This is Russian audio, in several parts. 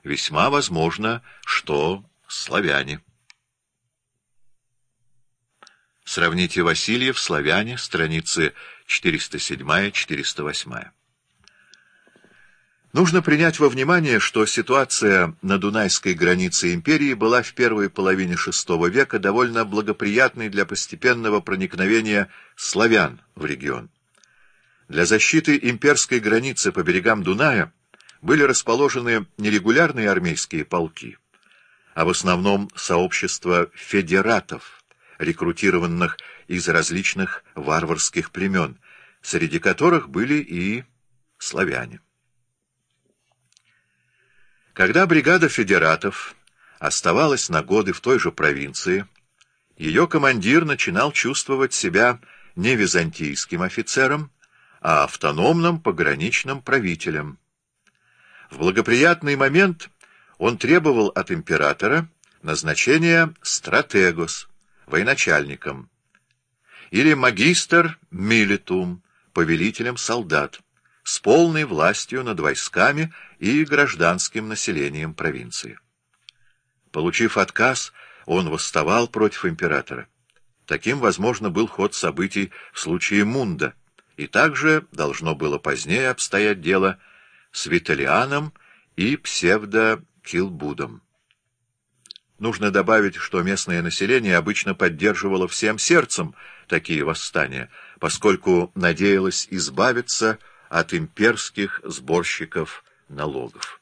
весьма возможно, что славяне. Сравните Васильев, «Славяне», страницы 407-408. Нужно принять во внимание, что ситуация на Дунайской границе империи была в первой половине VI века довольно благоприятной для постепенного проникновения славян в регион. Для защиты имперской границы по берегам Дуная были расположены не регулярные армейские полки, а в основном сообщества федератов, рекрутированных из различных варварских племен, среди которых были и славяне. Когда бригада федератов оставалась на годы в той же провинции, ее командир начинал чувствовать себя не византийским офицером, а автономным пограничным правителем. В благоприятный момент он требовал от императора назначения стратегос, военачальником, или магистр милитум, повелителем солдат, с полной властью над войсками и гражданским населением провинции. Получив отказ, он восставал против императора. Таким, возможно, был ход событий в случае Мунда, и также должно было позднее обстоять дело с Виталианом и псевдокилбудом. Нужно добавить, что местное население обычно поддерживало всем сердцем такие восстания, поскольку надеялось избавиться от имперских сборщиков налогов.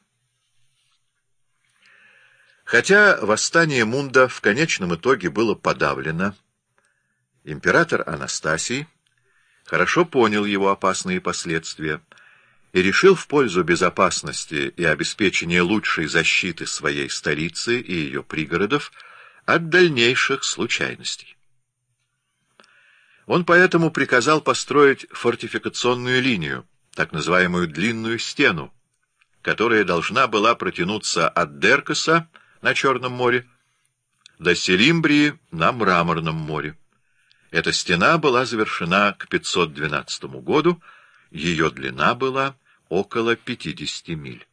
Хотя восстание Мунда в конечном итоге было подавлено, император Анастасий хорошо понял его опасные последствия и решил в пользу безопасности и обеспечения лучшей защиты своей столицы и ее пригородов от дальнейших случайностей. Он поэтому приказал построить фортификационную линию, так называемую длинную стену, которая должна была протянуться от Деркаса на Черном море до Селимбрии на Мраморном море. Эта стена была завершена к 512 году, ее длина была около 50 миль.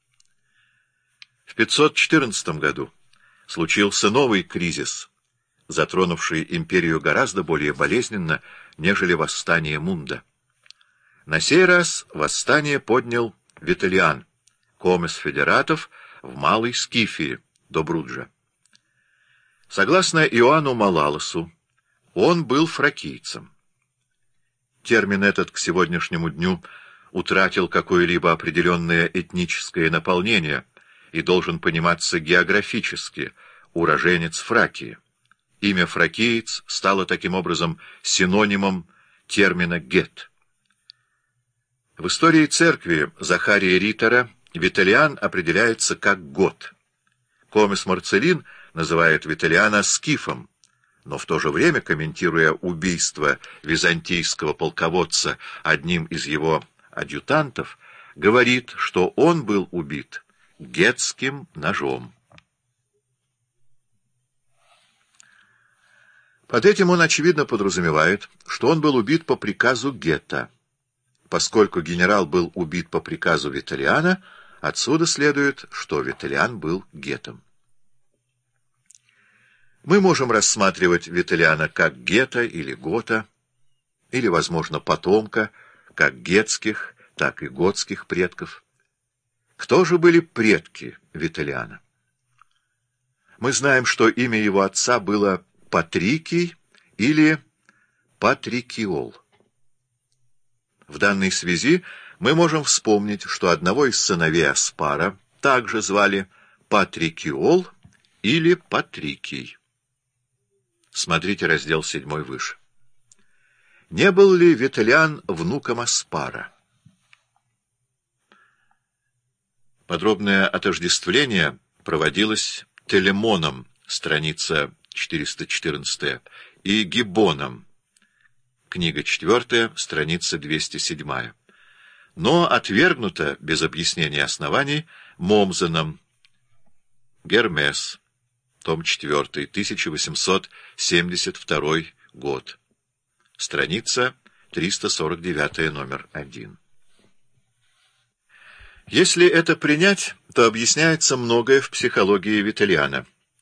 В 514 году случился новый кризис, затронувший империю гораздо более болезненно, нежели восстание Мунда. На сей раз восстание поднял Виталиан, комес федератов в Малой Скифии, до Бруджа. Согласно Иоанну Малалосу, он был фракийцем. Термин этот к сегодняшнему дню утратил какое-либо определенное этническое наполнение и должен пониматься географически, уроженец Фракии. Имя фракиец стало таким образом синонимом термина «гет». В истории церкви Захария Риттера Виталиан определяется как гот. Комес Марцелин называет Виталиана скифом, но в то же время, комментируя убийство византийского полководца одним из его адъютантов, говорит, что он был убит гетским ножом. Под этим он, очевидно, подразумевает, что он был убит по приказу гета. Поскольку генерал был убит по приказу Виталиана, отсюда следует, что Виталиан был гетом. Мы можем рассматривать Виталиана как гета или гота, или, возможно, потомка, как гетских, так и готских предков. Кто же были предки Виталиана? Мы знаем, что имя его отца было Патрикий или Патрикиол. В данной связи мы можем вспомнить, что одного из сыновей Аспара также звали Патрикиол или Патрикий. Смотрите раздел 7 выше. Не был ли Виталиан внуком Аспара? Подробное отождествление проводилось Телемоном, страница 414, и Гибоном, книга 4, страница 207, но отвергнуто без объяснения оснований Момзеном, Гермес, том 4, 1872 год, страница 349, номер 1. Если это принять, то объясняется многое в психологии Вителлиана.